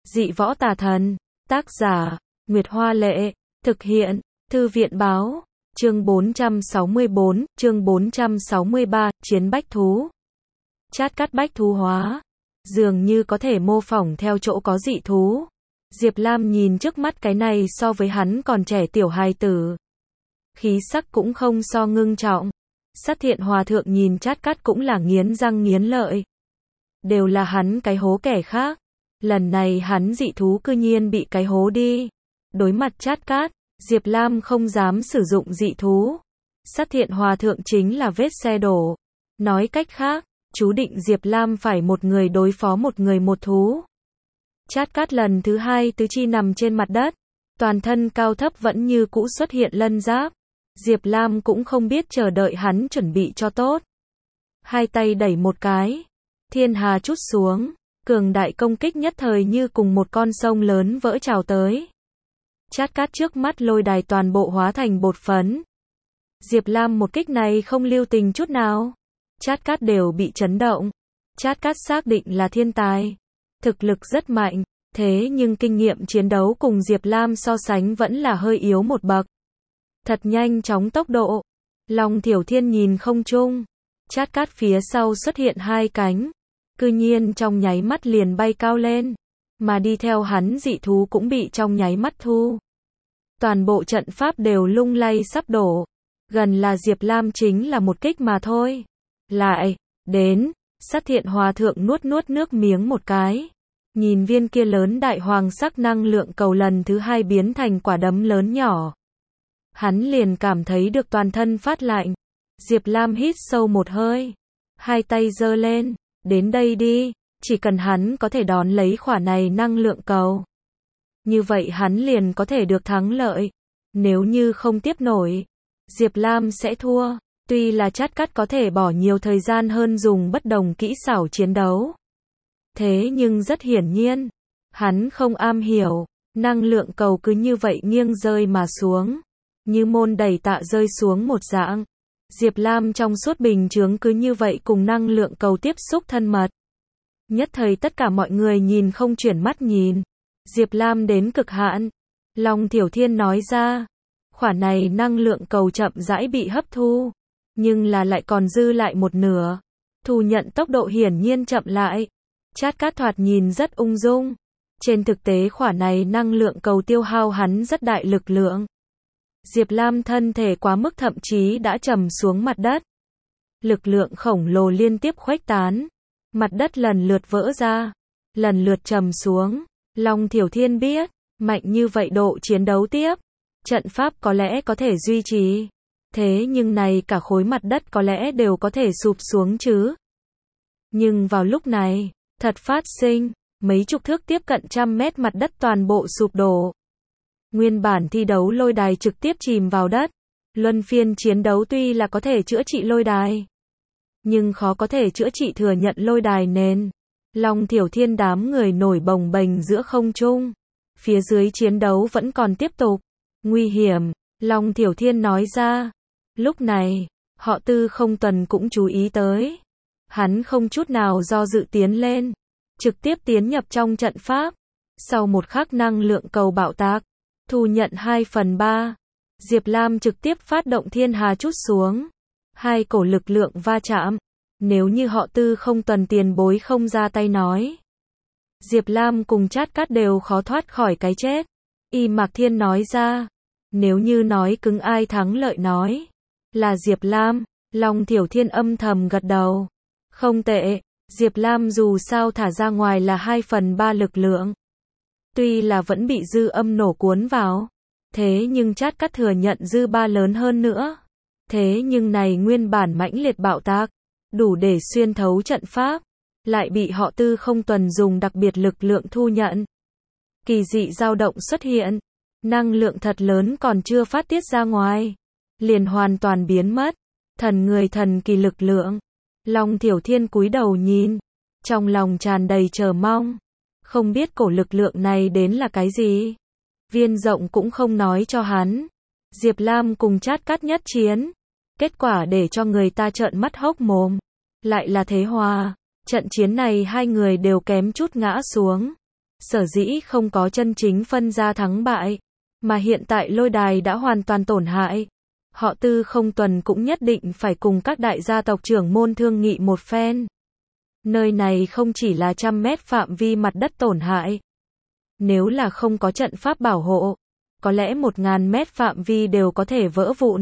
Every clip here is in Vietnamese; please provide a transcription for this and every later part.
Dị võ tà thần. Tác giả, Nguyệt Hoa Lệ. Thực hiện, Thư viện Báo. Chương 464, chương 463, Chiến bách thú. Chát cắt bách thú hóa. Dường như có thể mô phỏng theo chỗ có dị thú. Diệp Lam nhìn trước mắt cái này so với hắn còn trẻ tiểu hài tử. Khí sắc cũng không so ngưng trọng. Sát Thiện Hòa Thượng nhìn Chát Cát cũng là nghiến răng nghiến lợi. Đều là hắn cái hố kẻ khác. Lần này hắn dị thú cư nhiên bị cái hố đi. Đối mặt Chát Cát, Diệp Lam không dám sử dụng dị thú. Sát Thiện Hòa Thượng chính là vết xe đổ. Nói cách khác, chú định Diệp Lam phải một người đối phó một người một thú. Chát Cát lần thứ hai tứ chi nằm trên mặt đất. Toàn thân cao thấp vẫn như cũ xuất hiện lân giáp. Diệp Lam cũng không biết chờ đợi hắn chuẩn bị cho tốt. Hai tay đẩy một cái. Thiên hà trút xuống. Cường đại công kích nhất thời như cùng một con sông lớn vỡ trào tới. Chát Cát trước mắt lôi đài toàn bộ hóa thành bột phấn. Diệp Lam một kích này không lưu tình chút nào. Chát Cát đều bị chấn động. Chát Cát xác định là thiên tài. Thực lực rất mạnh. Thế nhưng kinh nghiệm chiến đấu cùng Diệp Lam so sánh vẫn là hơi yếu một bậc. Thật nhanh chóng tốc độ. Long Thiểu Thiên nhìn không trung. Chát Cát phía sau xuất hiện hai cánh. Cư nhiên trong nháy mắt liền bay cao lên. Mà đi theo hắn dị thú cũng bị trong nháy mắt thu. Toàn bộ trận pháp đều lung lay sắp đổ. Gần là Diệp Lam chính là một kích mà thôi. Lại, đến, Sát Thiện Hòa Thượng nuốt nước miếng một cái. Nhìn viên kia lớn đại hoàng sắc năng lượng cầu lần thứ hai biến thành quả đấm lớn nhỏ. Hắn liền cảm thấy được toàn thân phát lạnh. Diệp Lam hít sâu một hơi. Hai tay giơ lên. Đến đây đi. Chỉ cần hắn có thể đón lấy quả này năng lượng cầu. Như vậy hắn liền có thể được thắng lợi. Nếu như không tiếp nổi, Diệp Lam sẽ thua. Tuy là Chát Cát có thể bỏ nhiều thời gian hơn dùng bất đồng kỹ xảo chiến đấu. Thế nhưng rất hiển nhiên, hắn không am hiểu. Năng lượng cầu cứ như vậy nghiêng rơi mà xuống. Như môn đẩy tạ rơi xuống một dạng. Diệp Lam trong suốt bình chướng cứ như vậy cùng năng lượng cầu tiếp xúc thân mật. Nhất thời tất cả mọi người nhìn không chuyển mắt nhìn. Diệp Lam đến cực hạn. Long Thiểu Thiên nói ra. Quả này năng lượng cầu chậm rãi bị hấp thu. Nhưng là lại còn dư lại một nửa. Thu nhận tốc độ hiển nhiên chậm lại. Chát Cát thoạt nhìn rất ung dung. Trên thực tế quả này năng lượng cầu tiêu hao hắn rất đại lực lượng. Diệp Lam thân thể quá mức thậm chí đã trầm xuống mặt đất. Lực lượng khổng lồ liên tiếp khuếch tán. Mặt đất lần lượt vỡ ra. Lần lượt trầm xuống. Long Thiểu Thiên biết, mạnh như vậy độ chiến đấu tiếp. Trận pháp có lẽ có thể duy trì. Thế nhưng này cả khối mặt đất có lẽ đều có thể sụp xuống chứ. Nhưng vào lúc này, thật phát sinh, mấy chục thước tiếp cận 100 mét mặt đất toàn bộ sụp đổ. Nguyên bản thi đấu lôi đài trực tiếp chìm vào đất. Luân phiên chiến đấu tuy là có thể chữa trị lôi đài, nhưng khó có thể chữa trị thừa nhận lôi đài nền. Long Thiểu Thiên đám người nổi bồng bềnh giữa không trung. Phía dưới chiến đấu vẫn còn tiếp tục. Nguy hiểm, Long Thiểu Thiên nói ra. Lúc này, họ Tư Không Tuần cũng chú ý tới. Hắn không chút nào do dự tiến lên. Trực tiếp tiến nhập trong trận pháp. Sau một khắc năng lượng cầu bạo tạc. Thu nhận 2/3. Diệp Lam trực tiếp phát động thiên hà trút xuống. Hai cổ lực lượng va chạm. Nếu như họ Tư Không Tuần tiền bối không ra tay nói, Diệp Lam cùng Chát Cát đều khó thoát khỏi cái chết. Y Mạc Thiên nói ra. Nếu như nói cứng ai thắng lợi nói, là Diệp Lam. Long Thiểu Thiên âm thầm gật đầu. Không tệ, Diệp Lam dù sao thả ra ngoài là 2/3 lực lượng. Tuy là vẫn bị dư âm nổ cuốn vào. Thế nhưng Chát Cát thừa nhận dư ba lớn hơn nữa. Thế nhưng này nguyên bản mãnh liệt bạo tạc. Đủ để xuyên thấu trận pháp. Lại bị họ Tư Không Tuần dùng đặc biệt lực lượng thu nhận. Kỳ dị dao động xuất hiện. Năng lượng thật lớn còn chưa phát tiết ra ngoài. Liền hoàn toàn biến mất. Thần người thần kỳ lực lượng. Long Thiểu Thiên cúi đầu nhìn. Trong lòng tràn đầy chờ mong. Không biết cổ lực lượng này đến là cái gì. Viên Rộng cũng không nói cho hắn. Diệp Lam cùng Chát Cát nhất chiến. Kết quả để cho người ta trợn mắt hốc mồm. Lại là thế hòa. Trận chiến này hai người đều kém chút ngã xuống. Sở dĩ không có chân chính phân ra thắng bại, mà hiện tại lôi đài đã hoàn toàn tổn hại. Họ Tư không tuần cũng nhất định phải cùng các đại gia tộc trưởng môn thương nghị một phen. Nơi này không chỉ là trăm mét phạm vi mặt đất tổn hại. Nếu là không có trận pháp bảo hộ, có lẽ 1000 mét phạm vi đều có thể vỡ vụn.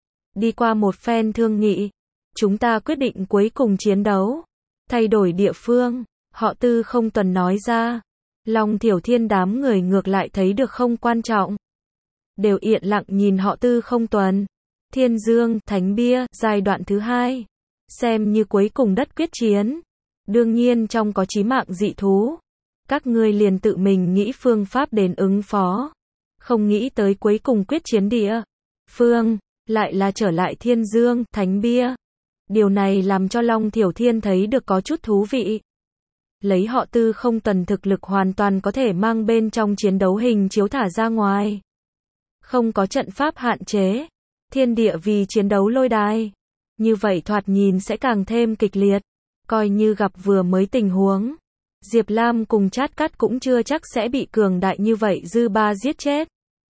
Đi qua một phen thương nghị, chúng ta quyết định cuối cùng chiến đấu. Thay đổi địa phương, họ Tư không tuần nói ra. Long Thiểu Thiên đám người ngược lại thấy được không quan trọng. Đều yên lặng nhìn họ Tư không tuần. Thiên Dương, Thánh Bia, giai đoạn thứ 2. Xem như cuối cùng đất quyết chiến. Đương nhiên trong có chí mạng dị thú. Các ngươi liền tự mình nghĩ phương pháp đến ứng phó. Không nghĩ tới cuối cùng quyết chiến địa phương, lại là trở lại Thiên Dương, Thánh Bia. Điều này làm cho Long Thiểu Thiên thấy được có chút thú vị. Lấy họ Tư không tuần thực lực hoàn toàn có thể mang bên trong chiến đấu hình chiếu thả ra ngoài. Không có trận pháp hạn chế. Thiên địa vì chiến đấu lôi đài. Như vậy thoạt nhìn sẽ càng thêm kịch liệt. Coi như gặp vừa mới tình huống. Diệp Lam cùng Chát Cát cũng chưa chắc sẽ bị cường đại như vậy dư ba giết chết.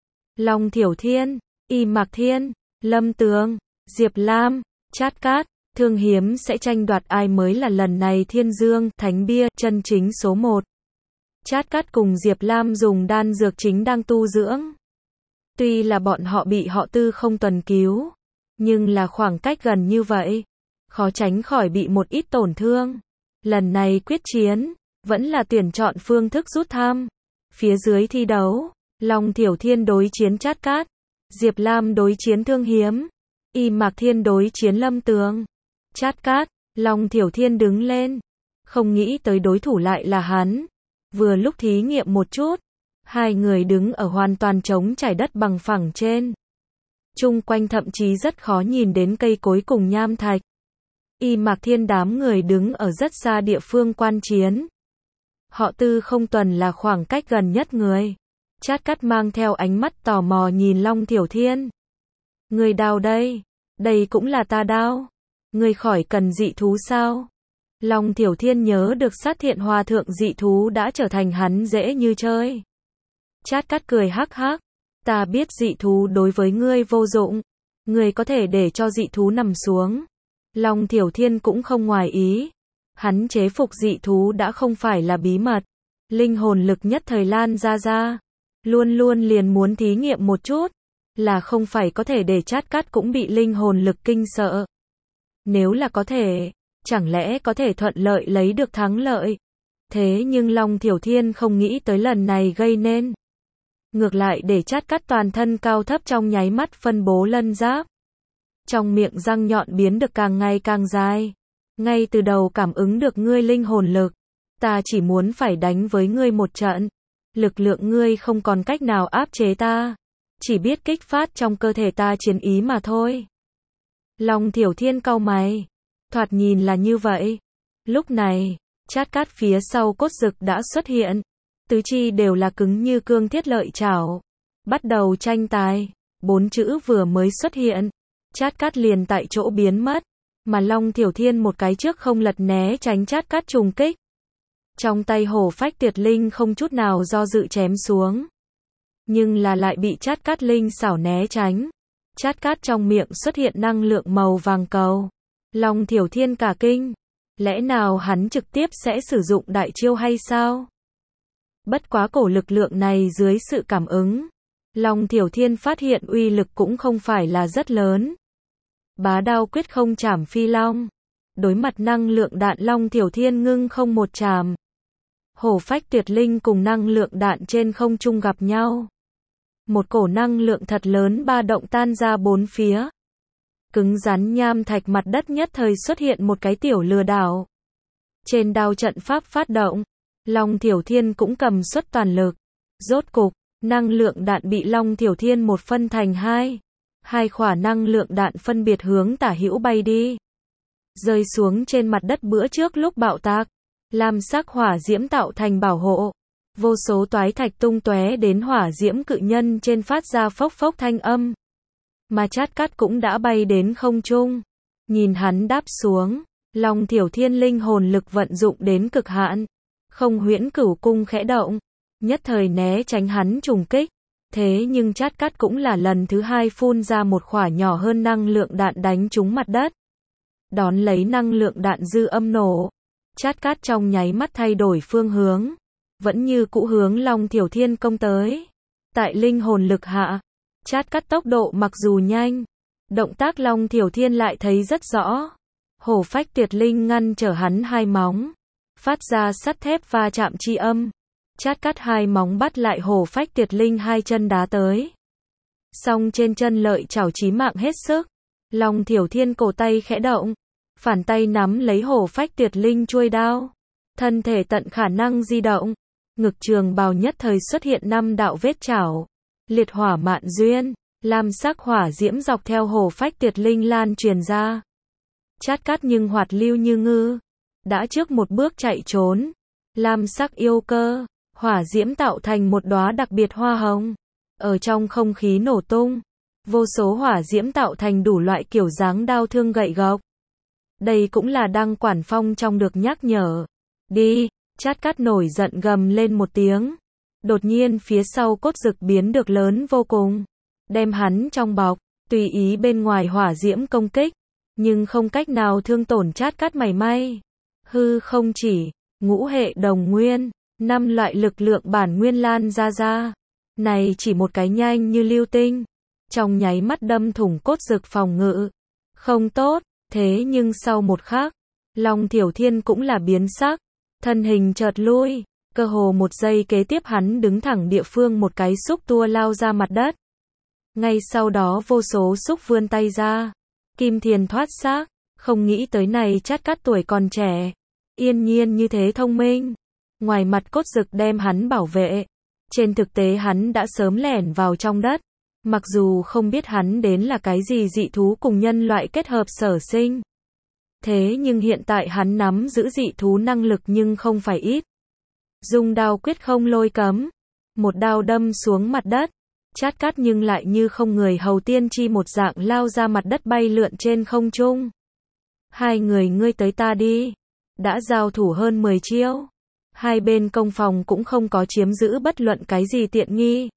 Long Thiểu Thiên, Y Mạc Thiên, Lâm Tường, Diệp Lam, Chát Cát, Thương Hiếm sẽ tranh đoạt ai mới là lần này Thiên Dương, Thánh Bia, chân chính số 1. Chát Cát cùng Diệp Lam dùng đan dược chính đang tu dưỡng. Tuy là bọn họ bị họ Tư không tuần cứu, nhưng là khoảng cách gần như vậy, khó tránh khỏi bị một ít tổn thương. Lần này quyết chiến, vẫn là tuyển chọn phương thức rút thăm. Phía dưới thi đấu, Long Thiểu Thiên đối chiến Chát Cát, Diệp Lam đối chiến Thương Hiếm, Y Mạc Thiên đối chiến Lâm Tường. Chát Cát, Long Thiểu Thiên đứng lên, không nghĩ tới đối thủ lại là hắn. Vừa lúc thí nghiệm một chút, hai người đứng ở hoàn toàn trống trải đất bằng phẳng trên. Chung quanh thậm chí rất khó nhìn đến cây cối cùng nham thạch. Y Mạc Thiên đám người đứng ở rất xa địa phương quan chiến. Họ Tư không tuần là khoảng cách gần nhất người. Chát Cát mang theo ánh mắt tò mò nhìn Long Thiểu Thiên. Người đao đây, đây cũng là ta đao. Người khỏi cần dị thú sao? Long Thiểu Thiên nhớ được Sát Thiện Hòa Thượng dị thú đã trở thành hắn dễ như chơi. Chát Cát cười hắc hắc. Ta biết dị thú đối với ngươi vô dụng. Ngươi có thể để cho dị thú nằm xuống. Long Thiểu Thiên cũng không ngoài ý. Hắn chế phục dị thú đã không phải là bí mật. Linh hồn lực nhất thời lan ra. Luôn luôn liền muốn thí nghiệm một chút. Là không phải có thể để Chát Cát cũng bị linh hồn lực kinh sợ. Nếu là có thể, chẳng lẽ có thể thuận lợi lấy được thắng lợi. Thế nhưng Long Thiểu Thiên không nghĩ tới lần này gây nên. Ngược lại để Chát Cát toàn thân cao thấp trong nháy mắt phân bố lân giáp. Trong miệng răng nhọn biến được càng ngày càng dài. Ngay từ đầu cảm ứng được ngươi linh hồn lực. Ta chỉ muốn phải đánh với ngươi một trận. Lực lượng ngươi không còn cách nào áp chế ta. Chỉ biết kích phát trong cơ thể ta chiến ý mà thôi. Long Thiểu Thiên cau mày. Thoạt nhìn là như vậy. Lúc này, Chát Cát phía sau cốt dực đã xuất hiện. Tứ chi đều là cứng như cương thiết lợi chảo. Bắt đầu tranh tài. 4 chữ vừa mới xuất hiện. Chát Cát liền tại chỗ biến mất. Mà Long Thiểu Thiên một cái trước không lật né tránh Chát Cát trùng kích. Trong tay hổ phách tuyệt linh không chút nào do dự chém xuống. Nhưng là lại bị Chát Cát linh xảo né tránh. Chát Cát trong miệng xuất hiện năng lượng màu vàng cầu. Long Thiểu Thiên cả kinh. Lẽ nào hắn trực tiếp sẽ sử dụng đại chiêu hay sao? Bất quá cổ lực lượng này dưới sự cảm ứng. Long Thiểu Thiên phát hiện uy lực cũng không phải là rất lớn. Bá đao quyết không chảm phi long. Đối mặt năng lượng đạn Long Thiểu Thiên ngưng không một chàm. Hổ phách tuyệt linh cùng năng lượng đạn trên không trung gặp nhau. Một cổ năng lượng thật lớn ba động tan ra bốn phía. Cứng rắn nham thạch mặt đất nhất thời xuất hiện một cái tiểu lừa đảo. Trên đao trận pháp phát động. Long Thiểu Thiên cũng cầm suất toàn lực. Rốt cục, năng lượng đạn bị Long Thiểu Thiên một phân thành hai. Hai quả năng lượng đạn phân biệt hướng tả hữu bay đi. Rơi xuống trên mặt đất bữa trước lúc bạo tạc. Lam sắc hỏa diễm tạo thành bảo hộ. Vô số toái thạch tung tóe đến hỏa diễm cự nhân trên phát ra phốc phốc thanh âm. Mà Chát Cát cũng đã bay đến không trung. Nhìn hắn đáp xuống. Long Thiểu Thiên linh hồn lực vận dụng đến cực hạn. Không huyễn cửu cung khẽ động. nhất thời né tránh hắn trùng kích. Thế nhưng Chát Cát cũng là lần thứ hai phun ra một quả nhỏ hơn năng lượng đạn đánh trúng mặt đất. Đón lấy năng lượng đạn dư âm nổ. Chát Cát trong nháy mắt thay đổi phương hướng. Vẫn như cũ hướng Long Thiểu Thiên công tới. Tại linh hồn lực hạ, Chát Cát tốc độ mặc dù nhanh, động tác Long Thiểu Thiên lại thấy rất rõ. Hổ phách tuyệt linh ngăn trở hắn hai móng, phát ra sắt thép va chạm chi âm. Chát Cát hai móng bắt lại hổ phách tuyệt linh hai chân đá tới. Song trên chân lợi chảo chí mạng hết sức. Long Thiểu Thiên cổ tay khẽ động, phản tay nắm lấy hổ phách tuyệt linh chuôi đao. Thân thể tận khả năng di động. Ngực trường bào nhất thời xuất hiện 5 đạo vết chảo. Liệt hỏa mạn duyên, lam sắc hỏa diễm dọc theo hổ phách tuyệt linh lan truyền ra. Chát Cát nhưng hoạt lưu như ngư, đã trước một bước chạy trốn. Lam sắc yêu cơ, hỏa diễm tạo thành một đóa đặc biệt hoa hồng, ở trong không khí nổ tung. Vô số hỏa diễm tạo thành đủ loại kiểu dáng đao thương gậy gộc. Đây cũng là Đăng Quản Phong trong được nhắc nhở. Đi, Chát Cát nổi giận gầm lên một tiếng. Đột nhiên phía sau cốt dực biến được lớn vô cùng, đem hắn trong bọc, tùy ý bên ngoài hỏa diễm công kích, nhưng không cách nào thương tổn Chát Cát mảy may. Hư không chỉ, ngũ hệ đồng nguyên, 5 loại lực lượng bản nguyên lan ra. Này chỉ một cái nhanh như lưu tinh, trong nháy mắt đâm thủng cốt dực phòng ngự. Không tốt, thế nhưng sau một khắc, Long Thiểu Thiên cũng là biến sắc, thân hình chợt lui, cơ hồ một giây kế tiếp hắn đứng thẳng địa phương một cái xúc tua lao ra mặt đất. Ngay sau đó vô số xúc vươn tay ra, Kim Thiền thoát xác, không nghĩ tới này Chát Cát tuổi còn trẻ, yên nhiên như thế thông minh. Ngoài mặt cốt dực đem hắn bảo vệ, trên thực tế hắn đã sớm lẻn vào trong đất. Mặc dù không biết hắn đến là cái gì dị thú cùng nhân loại kết hợp sở sinh. Thế nhưng hiện tại hắn nắm giữ dị thú năng lực nhưng không phải ít. Dùng đao quyết không lôi cấm, một đao đâm xuống mặt đất. Chát Cát nhưng lại như không người hầu tiên tri một dạng lao ra mặt đất bay lượn trên không trung. Hai người ngươi tới ta đi. Đã giao thủ hơn 10 chiêu. Hai bên công phòng cũng không có chiếm giữ bất luận cái gì tiện nghi.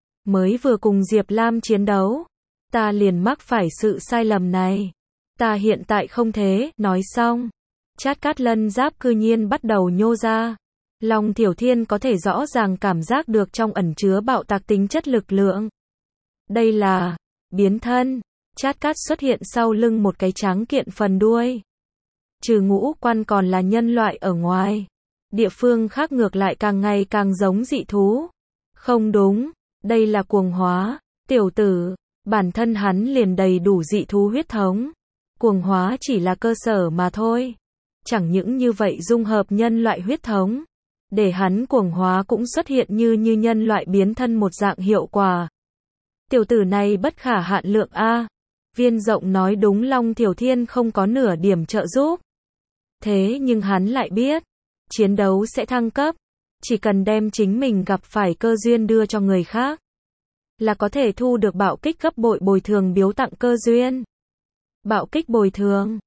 Mới vừa cùng Diệp Lam chiến đấu, ta liền mắc phải sự sai lầm này. Ta hiện tại không thế, nói xong. Chát Cát lân giáp cư nhiên bắt đầu nhô ra. Long Thiểu Thiên có thể rõ ràng cảm giác được trong ẩn chứa bạo tạc tính chất lực lượng. Đây là biến thân. Chát Cát xuất hiện sau lưng một cái tráng kiện phần đuôi. Trừ ngũ quan còn là nhân loại ở ngoài, địa phương khác ngược lại càng ngày càng giống dị thú. Không đúng, đây là cuồng hóa. Tiểu tử, bản thân hắn liền đầy đủ dị thú huyết thống. Cuồng hóa chỉ là cơ sở mà thôi. Chẳng những như vậy dung hợp nhân loại huyết thống, để hắn cuồng hóa cũng xuất hiện như nhân loại biến thân một dạng hiệu quả. Tiểu tử này bất khả hạn lượng a. Viên Rộng nói đúng, Long Thiểu Thiên không có nửa điểm trợ giúp. Thế nhưng hắn lại biết, chiến đấu sẽ thăng cấp, chỉ cần đem chính mình gặp phải cơ duyên đưa cho người khác, là có thể thu được bạo kích gấp bội bồi thường biếu tặng cơ duyên. Bạo kích bồi thường,